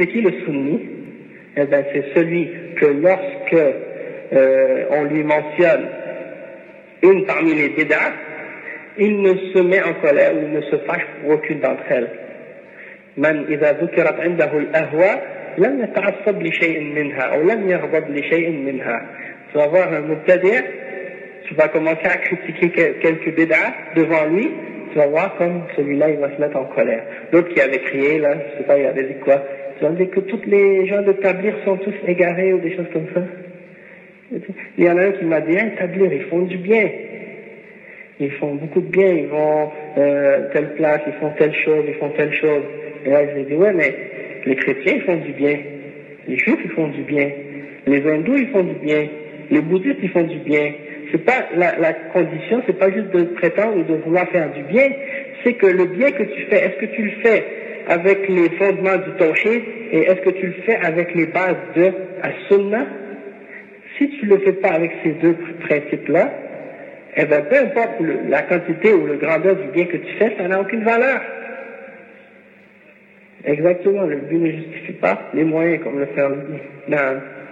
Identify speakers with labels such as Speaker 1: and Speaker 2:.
Speaker 1: c'est qui le sunni? Eh bien, c'est celui que lorsque on lui mentionne une parmi les bid'ah, il ne se met en colère ou il ne se fâche pour aucune d'entre elles. من إذا ذكرت عنده الأهواء لم يتعصب لشيء منها أو لم يغضب لشيء منها. Tu vas voir un mubtadi', tu vas commencer à critiquer quelques bid'ah devant lui, tu vas voir comme celui-là il va se mettre en colère. L'autre qui avait crié là, je sais pas, il avait dit quoi, tu vas dire que tous les gens de Tablir sont tous égarés ou des choses comme ça. Il y en a un qui m'a dit, Tablir, ils font du bien. Ils font beaucoup de bien, ils vont telle place, ils font telle chose, ils font telle chose. Et là, je lui ai dit, ouais, mais les chrétiens, ils font du bien. Les juifs, ils font du bien. Les hindous, ils font du bien. Les bouddhistes, ils font du bien. C'est pas, la condition, c'est pas juste de prétendre ou de vouloir faire du bien, c'est que le bien que tu fais, est-ce que tu le fais avec les fondements du tawhid et est-ce que tu le fais avec les bases de as-sunnah? Si tu le fais pas avec ces deux principes-là, eh bien, peu importe la quantité ou la grandeur du bien que tu fais, ça n'a aucune valeur. Exactement, le but ne justifie pas les moyens, comme le frère le dit. Non.